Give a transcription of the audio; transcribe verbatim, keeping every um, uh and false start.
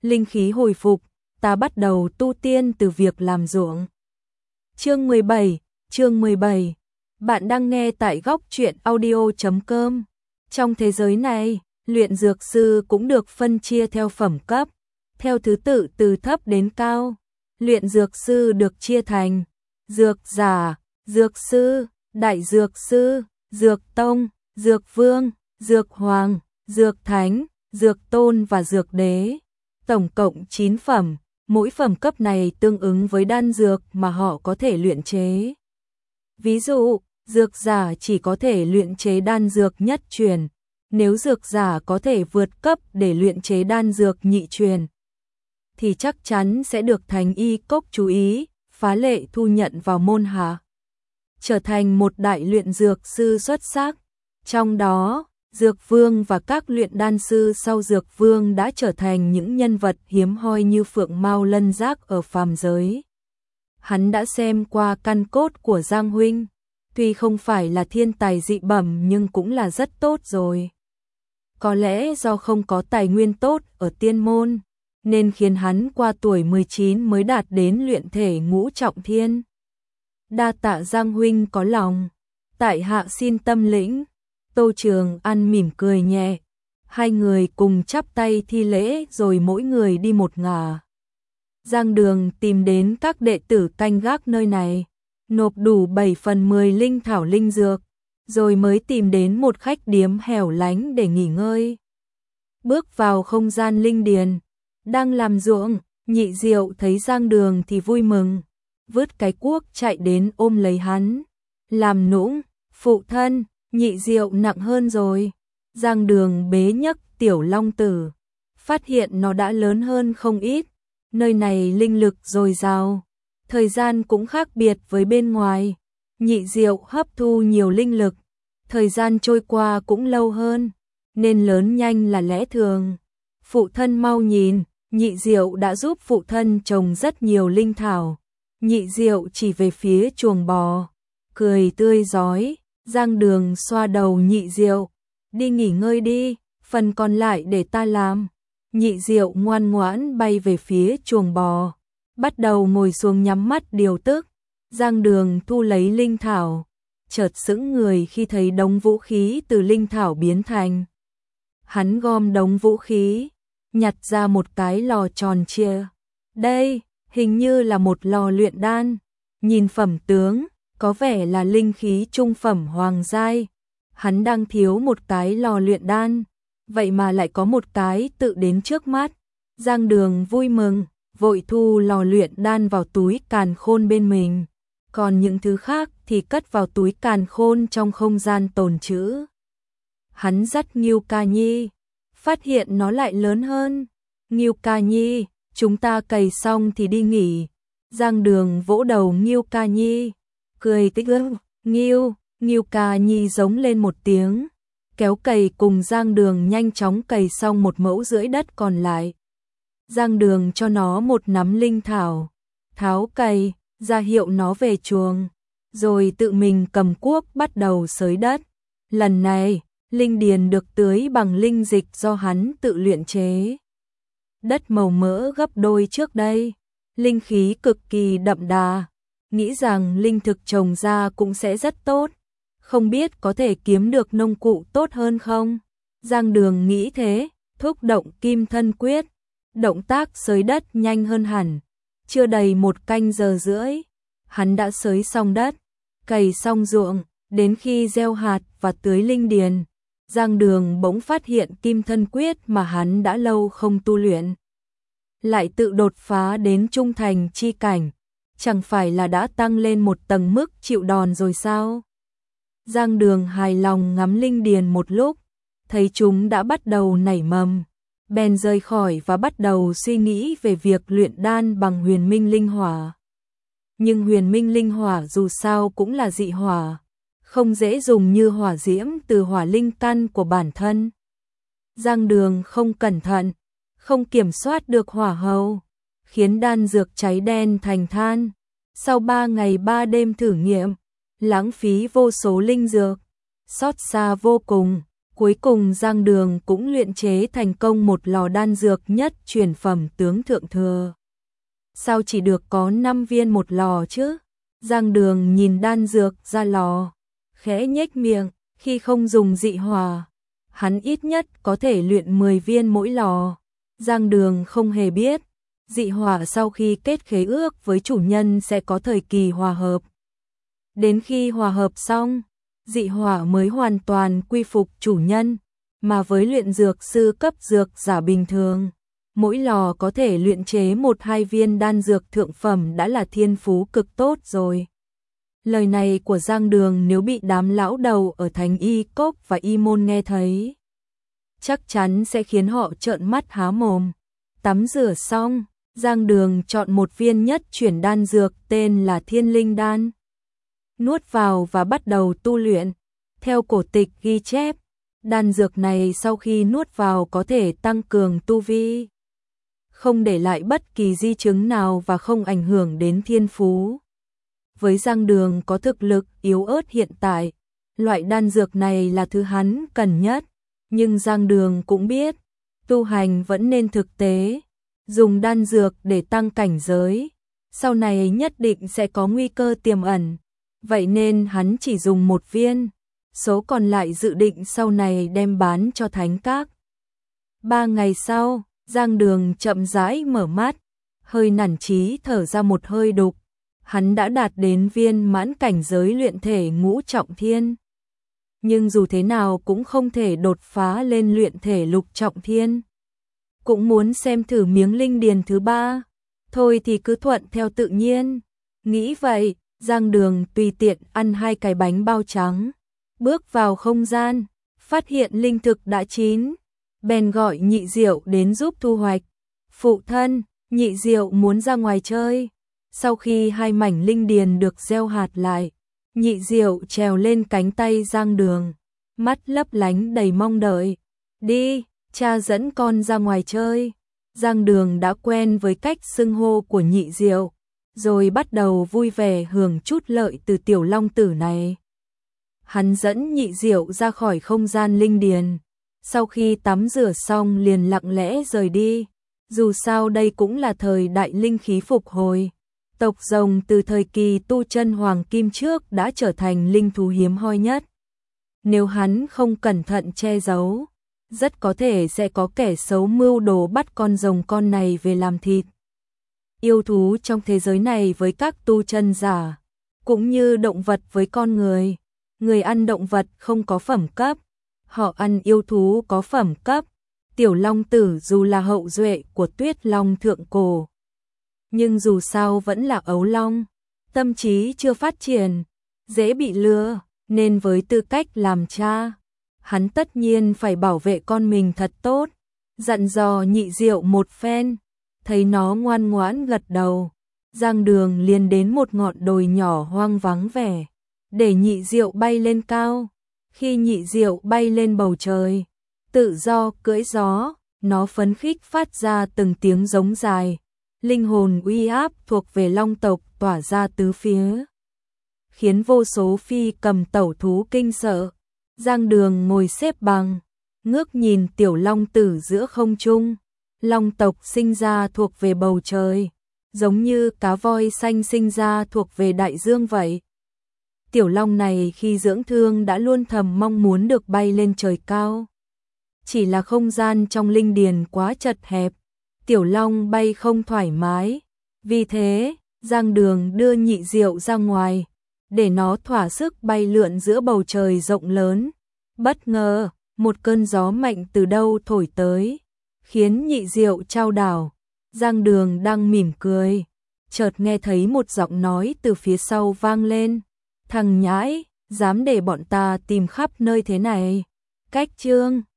linh khí hồi phục, ta bắt đầu tu tiên từ việc làm ruộng. Chương mười bảy, chương mười bảy. Bạn đang nghe tại góc truyện audio chấm com. Trong thế giới này, luyện dược sư cũng được phân chia theo phẩm cấp, theo thứ tự từ thấp đến cao. Luyện dược sư được chia thành dược giả, dược sư, đại dược sư, dược tông, dược vương, dược hoàng, dược thánh, dược tôn và dược đế. Tổng cộng chín phẩm, mỗi phẩm cấp này tương ứng với đan dược mà họ có thể luyện chế. Ví dụ, dược giả chỉ có thể luyện chế đan dược nhất truyền, nếu dược giả có thể vượt cấp để luyện chế đan dược nhị truyền, thì chắc chắn sẽ được Thánh Y Cốc chú ý, phá lệ thu nhận vào môn hạ, trở thành một đại luyện dược sư xuất sắc. Trong đó, Dược Vương và các luyện đan sư sau Dược Vương đã trở thành những nhân vật hiếm hoi như Phượng Mao Lân Giác ở phàm giới. Hắn đã xem qua căn cốt của Giang huynh, tuy không phải là thiên tài dị bẩm nhưng cũng là rất tốt rồi. Có lẽ do không có tài nguyên tốt ở tiên môn, nên khiến hắn qua tuổi mười chín mới đạt đến luyện thể ngũ trọng thiên. Đa tạ Giang huynh có lòng, tại hạ xin tâm lĩnh. Tô Trường An mỉm cười nhẹ, hai người cùng chắp tay thi lễ rồi mỗi người đi một ngả. Giang Đường tìm đến các đệ tử canh gác nơi này, nộp đủ bảy phần mười linh thảo linh dược, rồi mới tìm đến một khách điếm hẻo lánh để nghỉ ngơi. Bước vào không gian linh điền, đang làm ruộng, Nhị Diệu thấy Giang Đường thì vui mừng, vứt cái cuốc chạy đến ôm lấy hắn, làm nũng, phụ thân. Nhị Diệu nặng hơn rồi. Giang Đường bế nhấc tiểu long tử, phát hiện nó đã lớn hơn không ít. Nơi này linh lực dồi dào, thời gian cũng khác biệt với bên ngoài. Nhị Diệu hấp thu nhiều linh lực, thời gian trôi qua cũng lâu hơn, nên lớn nhanh là lẽ thường. Phụ thân mau nhìn, Nhị Diệu đã giúp phụ thân trồng rất nhiều linh thảo. Nhị Diệu chỉ về phía chuồng bò, cười tươi rói. Giang Đường xoa đầu Nhị Diệu, đi nghỉ ngơi đi, phần còn lại để ta làm. Nhị Diệu ngoan ngoãn bay về phía chuồng bò, bắt đầu ngồi xuống nhắm mắt điều tức. Giang Đường thu lấy linh thảo, chợt sững người khi thấy đống vũ khí từ linh thảo biến thành. Hắn gom đống vũ khí, nhặt ra một cái lò tròn trịa. Đây, hình như là một lò luyện đan, nhìn phẩm tướng có vẻ là linh khí trung phẩm hoàng giai. Hắn đang thiếu một cái lò luyện đan, vậy mà lại có một cái tự đến trước mắt. Giang Đường vui mừng, vội thu lò luyện đan vào túi càn khôn bên mình, còn những thứ khác thì cất vào túi càn khôn trong không gian tồn trữ. Hắn dắt Ngưu Ca Nhi, phát hiện nó lại lớn hơn. Ngưu Ca Nhi, chúng ta cày xong thì đi nghỉ. Giang Đường vỗ đầu Ngưu Ca Nhi, cười tích ức, Ngưu, Ngưu Ca Nhi giống lên một tiếng, kéo cày cùng Giang Đường nhanh chóng cày xong một mẫu rưỡi đất còn lại. Giang Đường cho nó một nắm linh thảo, tháo cày, ra hiệu nó về chuồng, rồi tự mình cầm cuốc bắt đầu xới đất. Lần này, linh điền được tưới bằng linh dịch do hắn tự luyện chế. Đất màu mỡ gấp đôi trước đây, linh khí cực kỳ đậm đà. Nghĩ rằng linh thực trồng ra cũng sẽ rất tốt, không biết có thể kiếm được nông cụ tốt hơn không? Giang Đường nghĩ thế, thúc động Kim Thân Quyết, động tác xới đất nhanh hơn hẳn. Chưa đầy một canh giờ rưỡi, hắn đã xới xong đất, cày xong ruộng, đến khi gieo hạt và tưới linh điền. Giang Đường bỗng phát hiện Kim Thân Quyết mà hắn đã lâu không tu luyện, lại tự đột phá đến trung thành chi cảnh. Chẳng phải là đã tăng lên một tầng mức chịu đòn rồi sao? Giang Đường hài lòng ngắm linh điền một lúc, thấy chúng đã bắt đầu nảy mầm, bèn rời khỏi và bắt đầu suy nghĩ về việc luyện đan bằng huyền minh linh hỏa. Nhưng huyền minh linh hỏa dù sao cũng là dị hỏa, không dễ dùng như hỏa diễm từ hỏa linh căn của bản thân. Giang Đường không cẩn thận, không kiểm soát được hỏa hầu, khiến đan dược cháy đen thành than. Sau ba ngày ba đêm thử nghiệm, lãng phí vô số linh dược, xót xa vô cùng, Cuối cùng Giang Đường cũng luyện chế thành công một lò đan dược nhất truyền phẩm tướng thượng thừa. Sao chỉ được có năm viên một lò chứ? Giang Đường nhìn đan dược ra lò, khẽ nhếch miệng, khi không dùng dị hỏa, hắn ít nhất có thể luyện mười viên mỗi lò. Giang Đường không hề biết, dị hỏa sau khi kết khế ước với chủ nhân sẽ có thời kỳ hòa hợp. Đến khi hòa hợp xong, dị hỏa mới hoàn toàn quy phục chủ nhân, mà với luyện dược sư cấp dược giả bình thường, mỗi lò có thể luyện chế một hai viên đan dược thượng phẩm đã là thiên phú cực tốt rồi. Lời này của Giang Đường nếu bị đám lão đầu ở thành Y Cốc và Y Môn nghe thấy, chắc chắn sẽ khiến họ trợn mắt há mồm. Tắm rửa xong, Giang Đường chọn một viên nhất chuyển đan dược tên là Thiên Linh Đan. Nuốt vào và bắt đầu tu luyện. Theo cổ tịch ghi chép, đan dược này sau khi nuốt vào có thể tăng cường tu vi, không để lại bất kỳ di chứng nào và không ảnh hưởng đến thiên phú. Với Giang Đường có thực lực yếu ớt hiện tại, loại đan dược này là thứ hắn cần nhất, nhưng Giang Đường cũng biết, tu hành vẫn nên thực tế, dùng đan dược để tăng cảnh giới, sau này nhất định sẽ có nguy cơ tiềm ẩn, vậy nên hắn chỉ dùng một viên, số còn lại dự định sau này đem bán cho thánh các. Ba ngày sau, Giang Đường chậm rãi mở mắt, hơi nản chí thở ra một hơi đục, hắn đã đạt đến viên mãn cảnh giới luyện thể ngũ trọng thiên. Nhưng dù thế nào cũng không thể đột phá lên luyện thể lục trọng thiên. Cũng muốn xem thử miếng linh điền thứ ba, thôi thì cứ thuận theo tự nhiên. Nghĩ vậy, Giang Đường tùy tiện ăn hai cái bánh bao trắng, bước vào không gian, phát hiện linh thực đã chín, bèn gọi Nhị Diệu đến giúp thu hoạch. Phụ thân, Nhị Diệu muốn ra ngoài chơi. Sau khi hai mảnh linh điền được gieo hạt lại, Nhị Diệu trèo lên cánh tay Giang Đường, mắt lấp lánh đầy mong đợi. Đi, cha dẫn con ra ngoài chơi. Giang Đường đã quen với cách xưng hô của Nhị Diệu, rồi bắt đầu vui vẻ hưởng chút lợi từ tiểu long tử này. Hắn dẫn Nhị Diệu ra khỏi không gian linh điền, sau khi tắm rửa xong liền lặng lẽ rời đi. Dù sao đây cũng là thời đại linh khí phục hồi. Tộc rồng từ thời kỳ tu chân hoàng kim trước đã trở thành linh thú hiếm hoi nhất. Nếu hắn không cẩn thận che giấu, rất có thể sẽ có kẻ xấu mưu đồ bắt con rồng con này về làm thịt. Yêu thú trong thế giới này với các tu chân giả, cũng như động vật với con người, người ăn động vật không có phẩm cấp, họ ăn yêu thú có phẩm cấp. Tiểu long tử dù là hậu duệ của Tuyết Long thượng cổ, nhưng dù sao vẫn là ấu long, tâm trí chưa phát triển, dễ bị lừa, nên với tư cách làm cha, hắn tất nhiên phải bảo vệ con mình thật tốt, dặn dò Nhị Diệu một phen, thấy nó ngoan ngoãn gật đầu, Giang Đường liền đến một ngọn đồi nhỏ hoang vắng vẻ, để Nhị Diệu bay lên cao. Khi Nhị Diệu bay lên bầu trời, tự do cưỡi gió, nó phấn khích phát ra từng tiếng giống dài, linh hồn uy áp thuộc về long tộc tỏa ra tứ phía, khiến vô số phi cầm tẩu thú kinh sợ. Giang Đường ngồi xếp bằng, ngước nhìn tiểu long tử giữa không trung. Long tộc sinh ra thuộc về bầu trời, giống như cá voi xanh sinh ra thuộc về đại dương vậy. Tiểu long này khi dưỡng thương đã luôn thầm mong muốn được bay lên trời cao. Chỉ là không gian trong linh điền quá chật hẹp, tiểu long bay không thoải mái. Vì thế, Giang Đường đưa Nhị Diệu ra ngoài, để nó thỏa sức bay lượn giữa bầu trời rộng lớn. Bất ngờ, một cơn gió mạnh từ đâu thổi tới, khiến Nhị Diệu chao đảo. Giang Đường đang mỉm cười, chợt nghe thấy một giọng nói từ phía sau vang lên. Thằng nhãi, dám để bọn ta tìm khắp nơi thế này. Cách chương